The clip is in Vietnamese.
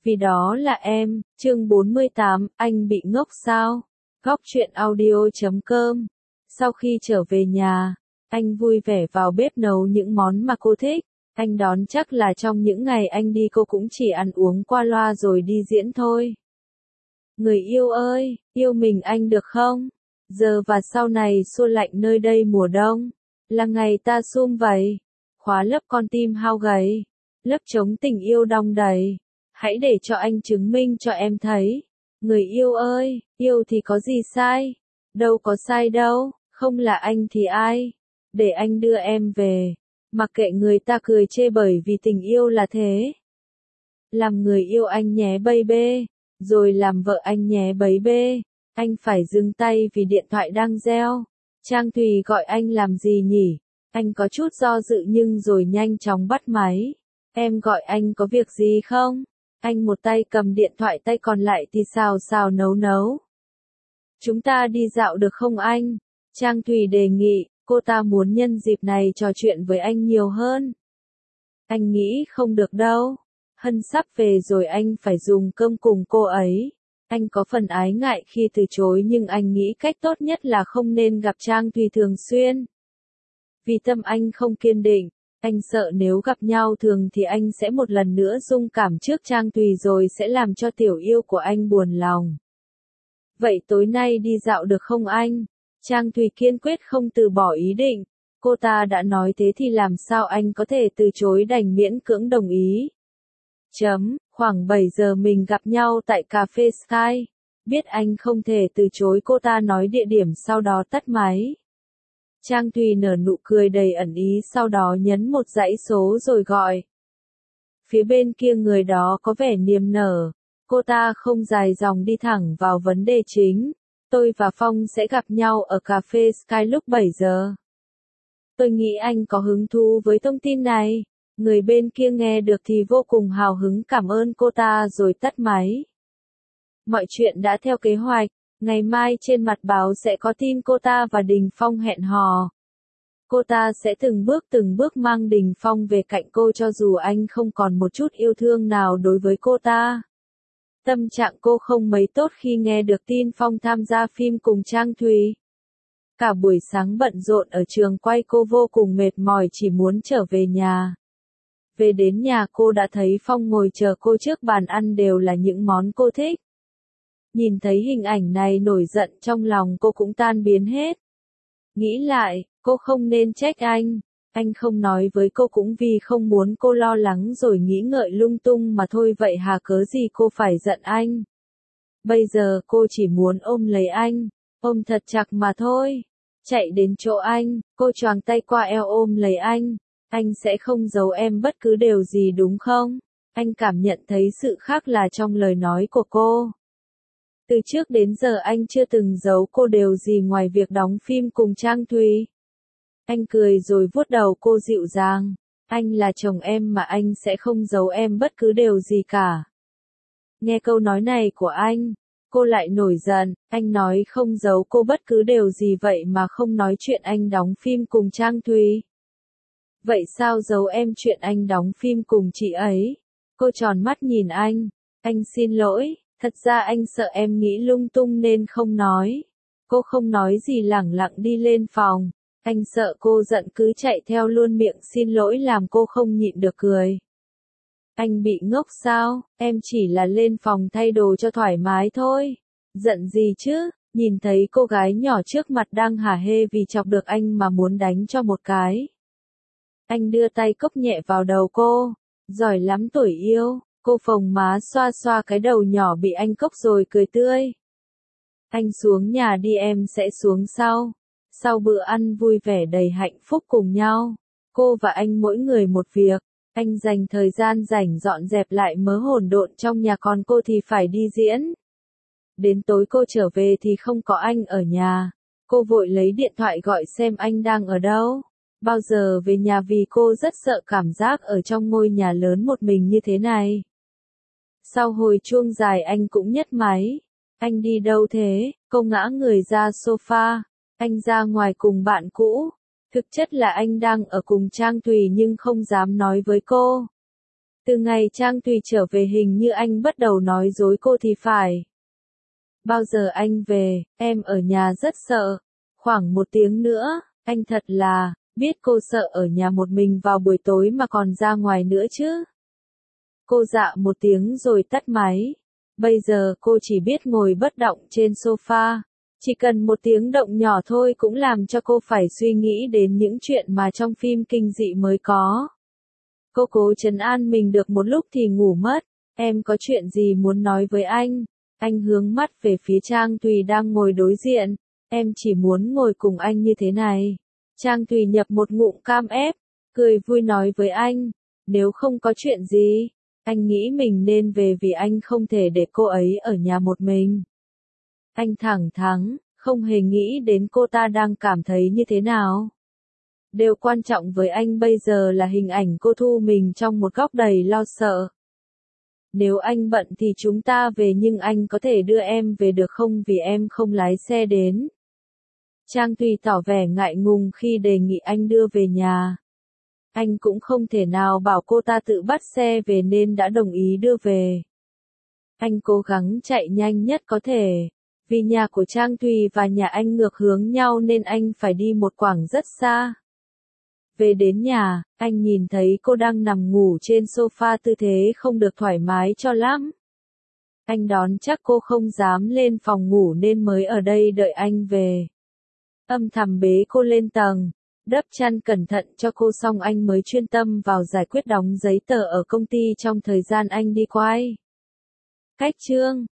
Vì đó là em, chương 48, anh bị ngốc sao? Góc truyện audio.com. Sau khi trở về nhà, anh vui vẻ vào bếp nấu những món mà cô thích. Anh đoán chắc là trong những ngày anh đi cô cũng chỉ ăn uống qua loa rồi đi diễn thôi. Người yêu ơi, yêu mình anh được không? Giờ và sau này xua lạnh nơi đây mùa đông. Là ngày ta sum vầy. Khóa lấp con tim hao gầy. Lấp trống tình yêu đong đầy. Hãy để cho anh chứng minh cho em thấy. Người yêu ơi, yêu thì có gì sai? Đâu có sai đâu, không là anh thì ai? Để anh đưa em về. Mặc kệ người ta cười chê bởi vì tình yêu là thế. Làm người yêu anh nhé baby, rồi làm vợ anh nhé baby. Anh phải dừng tay vì điện thoại đang reo. Trang Thùy gọi anh làm gì nhỉ? Anh có chút do dự nhưng rồi nhanh chóng bắt máy. Em gọi anh có việc gì không? Anh một tay cầm điện thoại tay còn lại thì xào xào nấu nấu. Chúng ta đi dạo được không anh? Trang Thùy đề nghị, cô ta muốn nhân dịp này trò chuyện với anh nhiều hơn. Anh nghĩ không được đâu. Hân sắp về rồi anh phải dùng cơm cùng cô ấy. Anh có phần ái ngại khi từ chối nhưng anh nghĩ cách tốt nhất là không nên gặp Trang Thùy thường xuyên. Vì tâm anh không kiên định. Anh sợ nếu gặp nhau thường thì anh sẽ một lần nữa rung cảm trước Trang Thùy rồi sẽ làm cho tiểu yêu của anh buồn lòng. Vậy tối nay đi dạo được không anh? Trang Thùy kiên quyết không từ bỏ ý định. Cô ta đã nói thế thì làm sao anh có thể từ chối, đành miễn cưỡng đồng ý. Khoảng 7 giờ mình gặp nhau tại cà phê Sky. Biết anh không thể từ chối, cô ta nói địa điểm sau đó tắt máy. Trang Thùy nở nụ cười đầy ẩn ý, sau đó nhấn một dãy số rồi gọi. Phía bên kia người đó có vẻ niềm nở. Cô ta không dài dòng đi thẳng vào vấn đề chính. Tôi và Phong sẽ gặp nhau ở cà phê Sky lúc 7 giờ. Tôi nghĩ anh có hứng thú với thông tin này. Người bên kia nghe được thì vô cùng hào hứng cảm ơn cô ta rồi tắt máy. Mọi chuyện đã theo kế hoạch. Ngày mai trên mặt báo sẽ có tin cô ta và Đình Phong hẹn hò. Cô ta sẽ từng bước mang Đình Phong về cạnh cô cho dù anh không còn một chút yêu thương nào đối với cô ta. Tâm trạng cô không mấy tốt khi nghe được tin Phong tham gia phim cùng Trang Thùy. Cả buổi sáng bận rộn ở trường quay cô vô cùng mệt mỏi chỉ muốn trở về nhà. Về đến nhà cô đã thấy Phong ngồi chờ cô trước bàn ăn đều là những món cô thích. Nhìn thấy hình ảnh này nổi giận trong lòng cô cũng tan biến hết. Nghĩ lại, cô không nên trách anh không nói với cô cũng vì không muốn cô lo lắng rồi nghĩ ngợi lung tung mà thôi, vậy hà cớ gì cô phải giận anh. Bây giờ cô chỉ muốn ôm lấy anh, ôm thật chặt mà thôi. Chạy đến chỗ anh, cô choàng tay qua eo ôm lấy anh sẽ không giấu em bất cứ điều gì đúng không? Anh cảm nhận thấy sự khác là trong lời nói của cô. Từ trước đến giờ anh chưa từng giấu cô điều gì ngoài việc đóng phim cùng Trang Thùy. Anh cười rồi vuốt đầu cô dịu dàng. Anh là chồng em mà anh sẽ không giấu em bất cứ điều gì cả. Nghe câu nói này của anh, cô lại nổi giận. Anh nói không giấu cô bất cứ điều gì vậy mà không nói chuyện anh đóng phim cùng Trang Thùy. Vậy sao giấu em chuyện anh đóng phim cùng chị ấy? Cô tròn mắt nhìn anh xin lỗi. Thật ra anh sợ em nghĩ lung tung nên không nói. Cô không nói gì lẳng lặng đi lên phòng. Anh sợ cô giận cứ chạy theo luôn miệng xin lỗi làm cô không nhịn được cười. Anh bị ngốc sao? Em chỉ là lên phòng thay đồ cho thoải mái thôi. Giận gì chứ? Nhìn thấy cô gái nhỏ trước mặt đang hả hê vì chọc được anh mà muốn đánh cho một cái. Anh đưa tay cốc nhẹ vào đầu cô. Giỏi lắm tuổi yêu. Cô phồng má xoa xoa cái đầu nhỏ bị anh cốc rồi cười tươi. Anh xuống nhà đi, em sẽ xuống sau. Sau bữa ăn vui vẻ đầy hạnh phúc cùng nhau, cô và anh mỗi người một việc. Anh dành thời gian rảnh dọn dẹp lại mớ hỗn độn trong nhà, còn cô thì phải đi diễn. Đến tối cô trở về thì không có anh ở nhà. Cô vội lấy điện thoại gọi xem anh đang ở đâu. Bao giờ về nhà vì cô rất sợ cảm giác ở trong ngôi nhà lớn một mình như thế này. Sau hồi chuông dài anh cũng nhấc máy. Anh đi đâu thế? Cô ngã người ra sofa. Anh ra ngoài cùng bạn cũ. Thực chất là anh đang ở cùng Trang Thùy nhưng không dám nói với cô. Từ ngày Trang Tùy trở về hình như anh bắt đầu nói dối cô thì phải. Bao giờ anh về, em ở nhà rất sợ. Khoảng 1 tiếng nữa, anh thật là, biết cô sợ ở nhà một mình vào buổi tối mà còn ra ngoài nữa chứ. Cô dạ một tiếng rồi tắt máy. Bây giờ cô chỉ biết ngồi bất động trên sofa. Chỉ cần một tiếng động nhỏ thôi cũng làm cho cô phải suy nghĩ đến những chuyện mà trong phim kinh dị mới có. Cô cố trấn an mình được một lúc thì ngủ mất. Em có chuyện gì muốn nói với anh? Anh hướng mắt về phía Trang Tùy đang ngồi đối diện. Em chỉ muốn ngồi cùng anh như thế này. Trang Tùy nhập một ngụm cam ép, cười vui nói với anh. Nếu không có chuyện gì, anh nghĩ mình nên về vì anh không thể để cô ấy ở nhà một mình. Anh thẳng thắn, không hề nghĩ đến cô ta đang cảm thấy như thế nào. Điều quan trọng với anh bây giờ là hình ảnh cô Thu mình trong một góc đầy lo sợ. Nếu anh bận thì chúng ta về nhưng anh có thể đưa em về được không vì em không lái xe đến. Trang Tùy tỏ vẻ ngại ngùng khi đề nghị anh đưa về nhà. Anh cũng không thể nào bảo cô ta tự bắt xe về nên đã đồng ý đưa về. Anh cố gắng chạy nhanh nhất có thể. Vì nhà của Trang Tùy và nhà anh ngược hướng nhau nên anh phải đi một quãng rất xa. Về đến nhà, anh nhìn thấy cô đang nằm ngủ trên sofa tư thế không được thoải mái cho lắm. Anh đoán chắc cô không dám lên phòng ngủ nên mới ở đây đợi anh về. Âm thầm bế cô lên tầng, đắp chăn cẩn thận cho cô xong anh mới chuyên tâm vào giải quyết đóng giấy tờ ở công ty trong thời gian anh đi quay. Cách chương